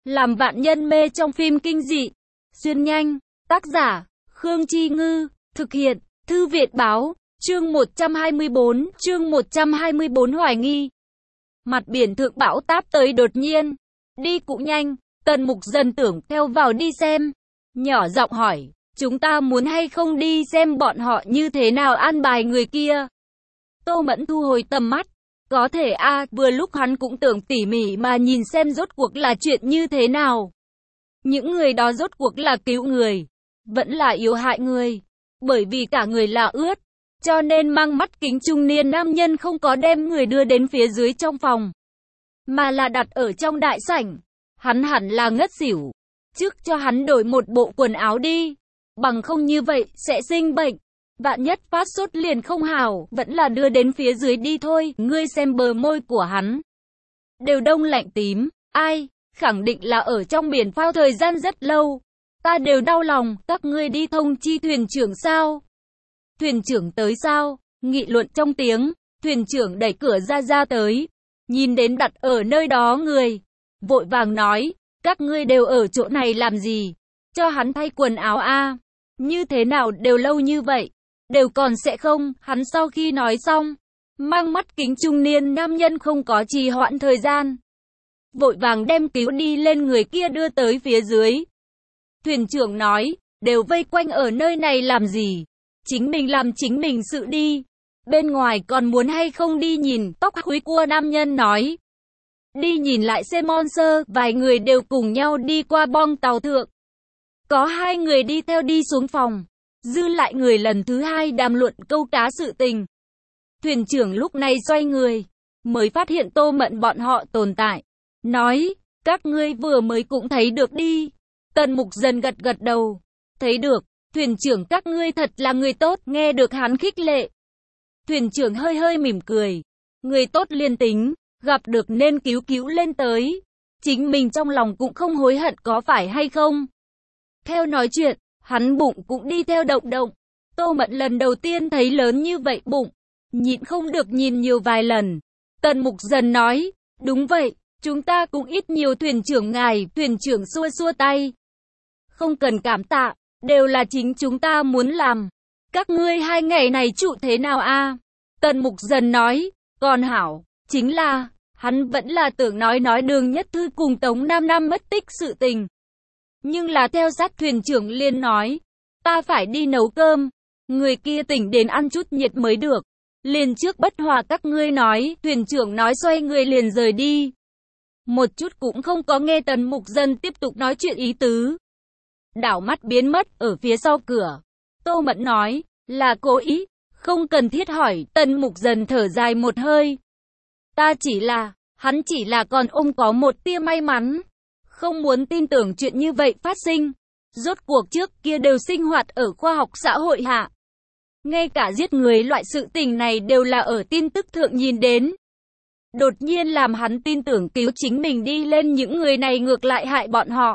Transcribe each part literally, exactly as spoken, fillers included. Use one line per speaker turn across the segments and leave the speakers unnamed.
Làm vạn nhân mê trong phim kinh dị. Xuyên nhanh. Tác giả, Khương Chi Ngư. Thực hiện, Thư viện Báo. Chương một trăm hai mươi bốn. Chương một trăm hai mươi bốn hoài nghi. Mặt biển thượng bão táp tới đột nhiên. Đi cũng nhanh. Tần Mục Dần tưởng theo vào đi xem. Nhỏ giọng hỏi, chúng ta muốn hay không đi xem bọn họ như thế nào an bài người kia. Tô Mẫn thu hồi tầm mắt. Có thể a à, vừa lúc hắn cũng tưởng tỉ mỉ mà nhìn xem rốt cuộc là chuyện như thế nào. Những người đó rốt cuộc là cứu người, vẫn là yếu hại người. Bởi vì cả người là ướt, cho nên mang mắt kính trung niên nam nhân không có đem người đưa đến phía dưới trong phòng, mà là đặt ở trong đại sảnh. Hắn hẳn là ngất xỉu. Trước cho hắn đổi một bộ quần áo đi, bằng không như vậy sẽ sinh bệnh. Vạn nhất phát sốt liền không hảo, vẫn là đưa đến phía dưới đi thôi. Ngươi xem bờ môi của hắn, đều đông lạnh tím. Ai, khẳng định là ở trong biển phao thời gian rất lâu. Ta đều đau lòng, các ngươi đi thông chi thuyền trưởng sao? Thuyền trưởng tới sao? Nghị luận trong tiếng, thuyền trưởng đẩy cửa ra ra tới. Nhìn đến đặt ở nơi đó người, vội vàng nói, các ngươi đều ở chỗ này làm gì? Cho hắn thay quần áo a. Như thế nào đều lâu như vậy, đều còn sẽ không. Hắn sau khi nói xong, mang mắt kính trung niên nam nhân không có trì hoãn thời gian, vội vàng đem cứu đi lên người kia đưa tới phía dưới. Thuyền trưởng nói, đều vây quanh ở nơi này làm gì? Chính mình làm chính mình sự đi. Bên ngoài còn muốn hay không đi nhìn? Tóc húi cua nam nhân nói. Đi nhìn lại xem monster. Vài người đều cùng nhau đi qua bong tàu thượng. Có hai người đi theo đi xuống phòng. Dư lại người lần thứ hai đàm luận câu cá sự tình. Thuyền trưởng lúc này xoay người, mới phát hiện Tô Mẫn bọn họ tồn tại. Nói, các ngươi vừa mới cũng thấy được đi. Tần Mục Dần gật gật đầu. Thấy được, thuyền trưởng các ngươi thật là người tốt. Nghe được hắn khích lệ, thuyền trưởng hơi hơi mỉm cười. Người tốt liên tính, gặp được nên cứu cứu lên tới. Chính mình trong lòng cũng không hối hận có phải hay không. Theo nói chuyện, hắn bụng cũng đi theo động động. Tô Mẫn lần đầu tiên thấy lớn như vậy bụng, nhịn không được nhìn nhiều vài lần. Tần Mục Dần nói, đúng vậy, chúng ta cũng ít nhiều thuyền trưởng ngài. Thuyền trưởng xua xua tay. Không cần cảm tạ, đều là chính chúng ta muốn làm. Các ngươi hai ngày này trụ thế nào a? Tần Mục Dần nói, còn hảo, chính là, hắn vẫn là tưởng nói nói Đường Nhất Thư cùng Tống Nam Nam mất tích sự tình. Nhưng là theo sát thuyền trưởng liền nói, ta phải đi nấu cơm, người kia tỉnh đến ăn chút nhiệt mới được. Liền trước bất hòa các ngươi nói, thuyền trưởng nói xoay người liền rời đi. Một chút cũng không có nghe Tần Mục Dần tiếp tục nói chuyện ý tứ. Đảo mắt biến mất ở phía sau cửa. Tô Mẫn nói, là cố ý, không cần thiết hỏi. Tần Mục Dần thở dài một hơi. Ta chỉ là, hắn chỉ là còn ôm có một tia may mắn. Không muốn tin tưởng chuyện như vậy phát sinh. Rốt cuộc trước kia đều sinh hoạt ở khoa học xã hội hạ. Ngay cả giết người loại sự tình này đều là ở tin tức thượng nhìn đến. Đột nhiên làm hắn tin tưởng cứu chính mình đi lên những người này ngược lại hại bọn họ.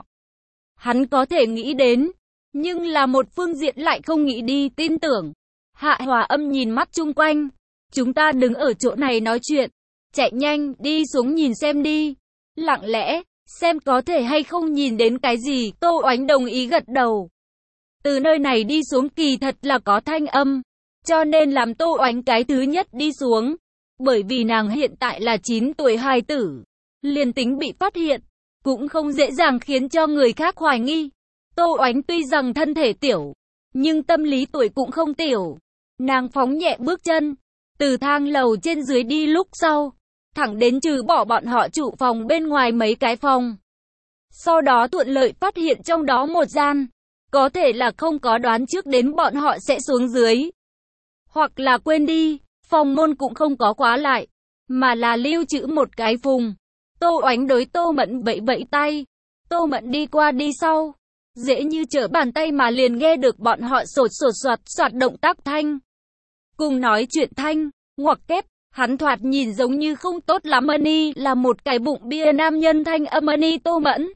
Hắn có thể nghĩ đến, nhưng là một phương diện lại không nghĩ đi tin tưởng. Hạ Hòa Âm nhìn mắt chung quanh. Chúng ta đứng ở chỗ này nói chuyện. Chạy nhanh, đi xuống nhìn xem đi. Lặng lẽ, xem có thể hay không nhìn đến cái gì. Tô Oánh đồng ý gật đầu. Từ nơi này đi xuống kỳ thật là có thanh âm. Cho nên làm Tô Oánh cái thứ nhất đi xuống. Bởi vì nàng hiện tại là chín tuổi hài tử. Liền tính bị phát hiện, cũng không dễ dàng khiến cho người khác hoài nghi. Tô Oánh tuy rằng thân thể tiểu, nhưng tâm lý tuổi cũng không tiểu. Nàng phóng nhẹ bước chân, từ thang lầu trên dưới đi lúc sau, thẳng đến trừ bỏ bọn họ trụ phòng bên ngoài mấy cái phòng. Sau đó thuận lợi phát hiện trong đó một gian, có thể là không có đoán trước đến bọn họ sẽ xuống dưới. Hoặc là quên đi, phòng môn cũng không có khóa lại, mà là lưu trữ một cái phùng. Tô Oánh đối Tô Mẫn vẫy vẫy tay. Tô Mẫn đi qua đi sau, dễ như trở bàn tay mà liền nghe được bọn họ sột sột soạt soạt động tác thanh. Cùng nói chuyện thanh, ngoặc kép, hắn thoạt nhìn giống như không tốt lắm. Mani là một cái bụng bia nam nhân thanh âm. Mani Tô Mẫn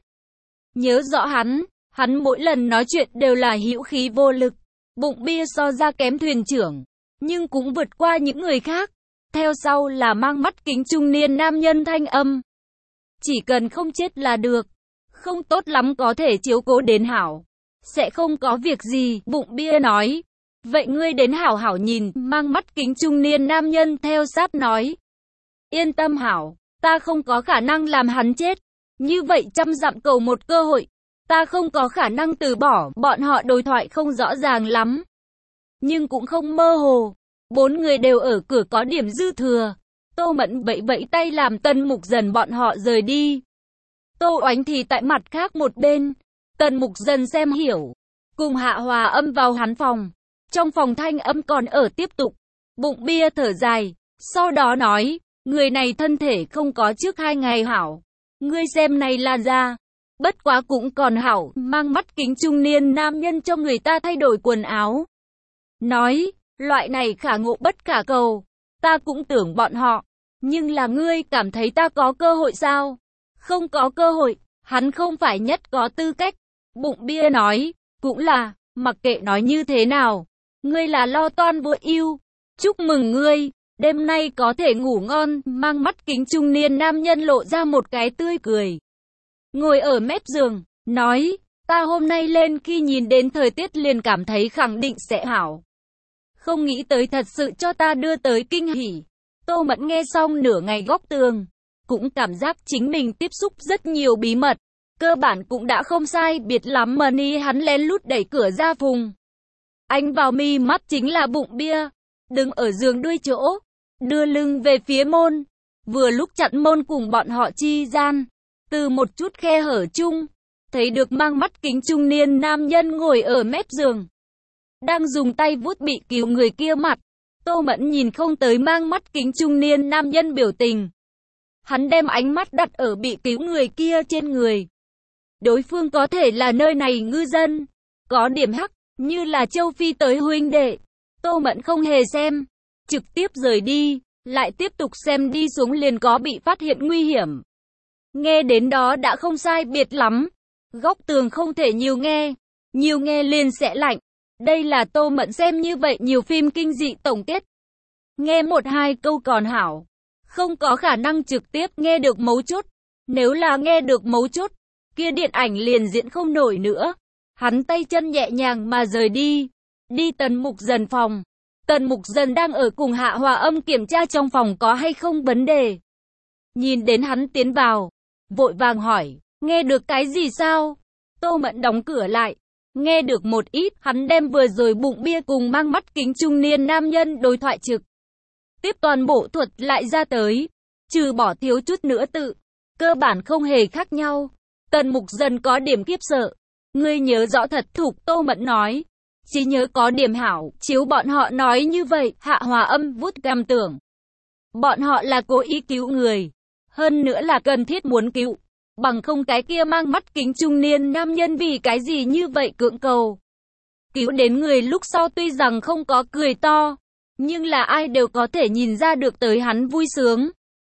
nhớ rõ hắn, hắn mỗi lần nói chuyện đều là hữu khí vô lực. Bụng bia so ra kém thuyền trưởng, nhưng cũng vượt qua những người khác. Theo sau là mang mắt kính trung niên nam nhân thanh âm. Chỉ cần không chết là được. không tốt lắm có thể chiếu cố đến Hảo. Sẽ không có việc gì, bụng bia nói. Vậy ngươi đến hảo hảo nhìn, mang mắt kính trung niên nam nhân theo sát nói. Yên tâm Hảo, ta không có khả năng làm hắn chết. Như vậy trăm dặm cầu một cơ hội. Ta không có khả năng từ bỏ, bọn họ đối thoại không rõ ràng lắm. Nhưng cũng không mơ hồ. Bốn người đều ở cửa có điểm dư thừa. Tô Mẫn vẫy vẫy tay làm Tần Mục Dần bọn họ rời đi. Tô Oánh thì tại mặt khác một bên. Tần Mục Dần xem hiểu. Cùng Hạ Hòa Âm vào hắn phòng. Trong phòng thanh âm còn ở tiếp tục. Bụng bia thở dài. Sau đó nói. Người này thân thể không có trước hai ngày hảo. Ngươi xem này là da. Bất quá cũng còn hảo. Mang mắt kính trung niên nam nhân cho người ta thay đổi quần áo. Nói. Loại này khả ngộ bất khả cầu. Ta cũng tưởng bọn họ. Nhưng là ngươi cảm thấy ta có cơ hội sao? Không có cơ hội. Hắn không phải nhất có tư cách. Bụng bia nói. Cũng là. Mặc kệ nói như thế nào. Ngươi là lo toan vô ưu. Chúc mừng ngươi. Đêm nay có thể ngủ ngon. Mang mắt kính trung niên nam nhân lộ ra một cái tươi cười. Ngồi ở mép giường. Nói. Ta hôm nay lên khi nhìn đến thời tiết liền cảm thấy khẳng định sẽ hảo. Không nghĩ tới thật sự cho ta đưa tới kinh hỉ. Tô Mẫn nghe xong nửa ngày góc tường. Cũng cảm giác chính mình tiếp xúc rất nhiều bí mật. Cơ bản cũng đã không sai biệt lắm mà ni hắn lén lút đẩy cửa ra vùng. Anh vào mi mắt chính là bụng bia. Đứng ở giường đuôi chỗ. Đưa lưng về phía môn. Vừa lúc chặn môn cùng bọn họ chi gian. Từ một chút khe hở chung. Thấy được mang mắt kính trung niên nam nhân ngồi ở mép giường. Đang dùng tay vuốt bị cứu người kia mặt. Tô Mẫn nhìn không tới mang mắt kính trung niên nam nhân biểu tình. Hắn đem ánh mắt đặt ở bị cứu người kia trên người. Đối phương có thể là nơi này ngư dân. Có điểm hắc, như là châu Phi tới huynh đệ. Tô Mẫn không hề xem. Trực tiếp rời đi. Lại tiếp tục xem đi xuống liền có bị phát hiện nguy hiểm. Nghe đến đó đã không sai biệt lắm. Góc tường không thể nhiều nghe. Nhiều nghe liền sẽ lạnh. Đây là Tô Mẫn xem như vậy nhiều phim kinh dị tổng kết. Nghe một hai câu còn hảo. Không có khả năng trực tiếp nghe được mấu chốt. Nếu là nghe được mấu chốt, kia điện ảnh liền diễn không nổi nữa. Hắn tay chân nhẹ nhàng mà rời đi. Đi Tần Mục Dần phòng. Tần Mục Dần đang ở cùng Hạ Hòa Âm kiểm tra trong phòng có hay không vấn đề. Nhìn đến hắn tiến vào. Vội vàng hỏi. Nghe được cái gì sao? Tô Mẫn đóng cửa lại. Nghe được một ít, hắn đem vừa rồi bụng bia cùng mang mắt kính trung niên nam nhân đối thoại trực. Tiếp toàn bộ thuật lại ra tới. Trừ bỏ thiếu chút nữa tự. Cơ bản không hề khác nhau. Tần Mục Dần có điểm kiếp sợ. Ngươi nhớ rõ thật thục, Tô Mẫn nói. Chỉ nhớ có điểm hảo, chiếu bọn họ nói như vậy, Hạ Hòa Âm vút cằm tưởng. Bọn họ là cố ý cứu người. Hơn nữa là cần thiết muốn cứu. Bằng không cái kia mang mắt kính trung niên nam nhân vì cái gì như vậy cưỡng cầu. Cứu đến người lúc sau tuy rằng không có cười to. Nhưng là ai đều có thể nhìn ra được tới hắn vui sướng.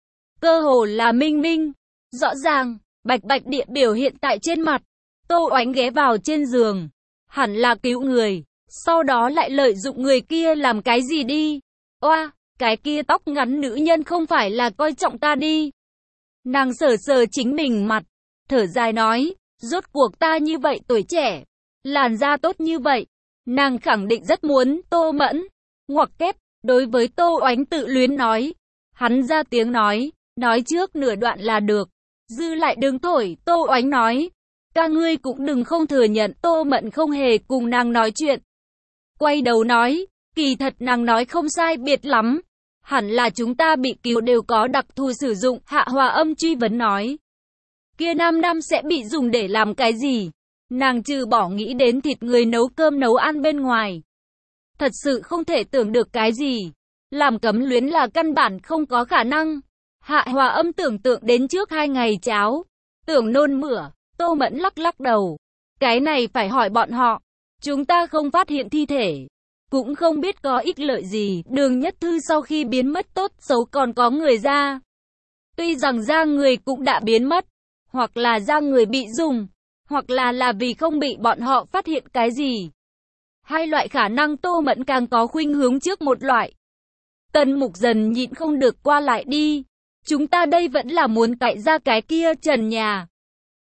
Cơ hồ là minh minh. Rõ ràng, bạch bạch địa biểu hiện tại trên mặt. Tô Oánh ghé vào trên giường. Hẳn là cứu người. Sau đó lại lợi dụng người kia làm cái gì đi. Oa, cái kia tóc ngắn nữ nhân không phải là coi trọng ta đi. Nàng sờ sờ chính mình mặt. Thở dài nói. Rốt cuộc ta như vậy tuổi trẻ. Làn da tốt như vậy. Nàng khẳng định rất muốn Tô Mẫn. Ngoặc kép. Đối với Tô Oánh tự luyến nói. Hắn ra tiếng nói. Nói trước nửa đoạn là được. Dư lại đừng thổi. Tô Oánh nói. Ca ngươi cũng đừng không thừa nhận. Tô Mẫn không hề cùng nàng nói chuyện. Quay đầu nói. Kỳ thật nàng nói không sai biệt lắm. Hẳn là chúng ta bị cứu đều có đặc thù sử dụng. Hạ Hòa Âm truy vấn nói. Kia nam nam sẽ bị dùng để làm cái gì? Nàng trừ bỏ nghĩ đến thịt người nấu cơm nấu ăn bên ngoài. Thật sự không thể tưởng được cái gì. Làm cấm luyến là căn bản không có khả năng. Hạ Hòa Âm tưởng tượng đến trước hai ngày cháo. Tưởng nôn mửa. Tô Mẫn lắc lắc đầu. Cái này phải hỏi bọn họ. Chúng ta không phát hiện thi thể. Cũng không biết có ích lợi gì. Đường Nhất Thư sau khi biến mất tốt xấu còn có người ra. Tuy rằng da người cũng đã biến mất. Hoặc là da người bị dùng. Hoặc là là vì không bị bọn họ phát hiện cái gì. Hai loại khả năng Tô Mẫn càng có khuynh hướng trước một loại. Tần Mục Dần nhịn không được qua lại đi. Chúng ta đây vẫn là muốn cạy ra cái kia trần nhà.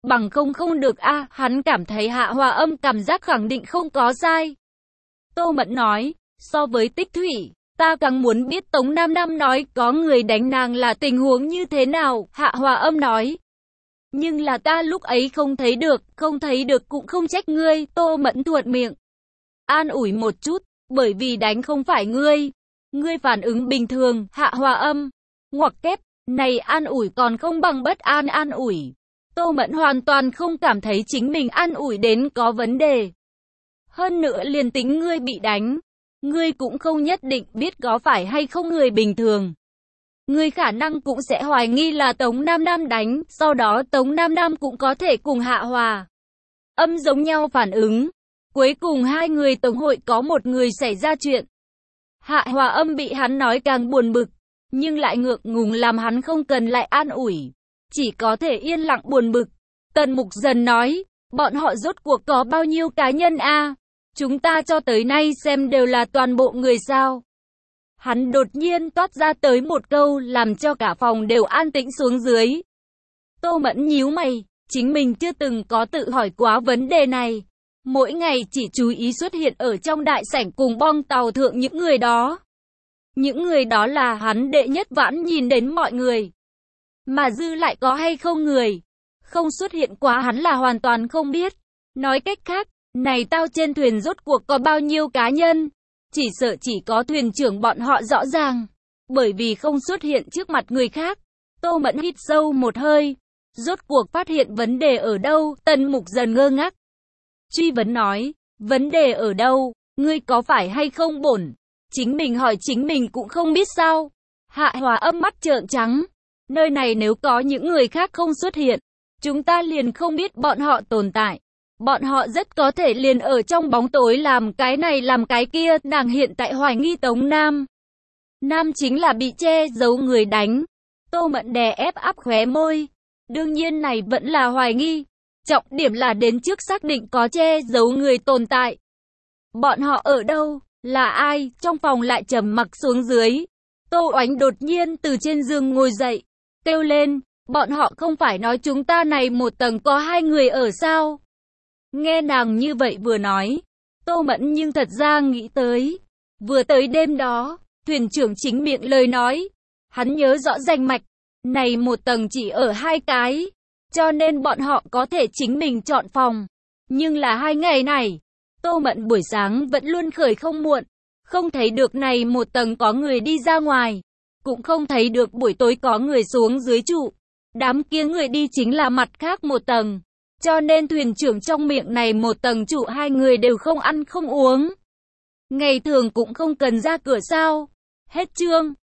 Bằng không không được a, à, hắn cảm thấy Hạ Hòa Âm cảm giác khẳng định không có sai. Tô Mẫn nói, so với Tích Thủy, ta càng muốn biết Tống Nam Nam nói có người đánh nàng là tình huống như thế nào. Hạ Hòa Âm nói, nhưng là ta lúc ấy không thấy được, không thấy được cũng không trách ngươi. Tô Mẫn thuận miệng, an ủi một chút, bởi vì đánh không phải ngươi. Ngươi phản ứng bình thường. Hạ Hòa Âm, ngoặc kép, này an ủi còn không bằng bất an an ủi. Tô Mẫn hoàn toàn không cảm thấy chính mình an ủi đến có vấn đề. Hơn nữa liền tính ngươi bị đánh, ngươi cũng không nhất định biết có phải hay không người bình thường. Ngươi khả năng cũng sẽ hoài nghi là Tống Nam Nam đánh, sau đó Tống Nam Nam cũng có thể cùng Hạ Hòa Âm giống nhau phản ứng. Cuối cùng hai người tổng hội có một người xảy ra chuyện. Hạ Hòa Âm bị hắn nói càng buồn bực, nhưng lại ngượng ngùng làm hắn không cần lại an ủi. Chỉ có thể yên lặng buồn bực. Tần Mục Dần nói, bọn họ rốt cuộc có bao nhiêu cá nhân a? À? Chúng ta cho tới nay xem đều là toàn bộ người sao? Hắn đột nhiên toát ra tới một câu làm cho cả phòng đều an tĩnh xuống dưới. Tô Mẫn nhíu mày, chính mình chưa từng có tự hỏi quá vấn đề này. Mỗi ngày chỉ chú ý xuất hiện ở trong đại sảnh cùng bong tàu thượng những người đó. Những người đó là hắn đệ nhất vãn nhìn đến mọi người. Mà dư lại có hay không người không xuất hiện quá hắn là hoàn toàn không biết. Nói cách khác, này tao trên thuyền rốt cuộc có bao nhiêu cá nhân? Chỉ sợ chỉ có thuyền trưởng bọn họ rõ ràng. Bởi vì không xuất hiện trước mặt người khác. Tô Mẫn hít sâu một hơi. Rốt cuộc phát hiện vấn đề ở đâu? Tần Mục Dần ngơ ngác. Truy vấn nói, vấn đề ở đâu? Ngươi có phải hay không bổn? Chính mình hỏi chính mình cũng không biết sao? Hạ Hòa Âm mắt trợn trắng. Nơi này nếu có những người khác không xuất hiện, chúng ta liền không biết bọn họ tồn tại. Bọn họ rất có thể liền ở trong bóng tối làm cái này làm cái kia. Nàng hiện tại hoài nghi Tống Nam Nam chính là bị che giấu người đánh. Tô Mẫn đè ép áp khóe môi. Đương nhiên này vẫn là hoài nghi. Trọng điểm là đến trước xác định có che giấu người tồn tại. Bọn họ ở đâu? Là ai? Trong phòng lại trầm mặc xuống dưới. Tô Oánh đột nhiên từ trên giường ngồi dậy, kêu lên, bọn họ không phải nói chúng ta này một tầng có hai người ở sao? Nghe nàng như vậy vừa nói, Tô Mẫn nhưng thật ra nghĩ tới. Vừa tới đêm đó, thuyền trưởng chính miệng lời nói. Hắn nhớ rõ danh mạch, này một tầng chỉ ở hai cái. Cho nên bọn họ có thể chính mình chọn phòng. Nhưng là hai ngày này, Tô Mẫn buổi sáng vẫn luôn khởi không muộn. Không thấy được này một tầng có người đi ra ngoài. Cũng không thấy được buổi tối có người xuống dưới trụ. Đám kia người đi chính là mặt khác một tầng. Cho nên thuyền trưởng trong miệng này một tầng trụ hai người đều không ăn không uống. Ngày thường cũng không cần ra cửa sao. Hết chương.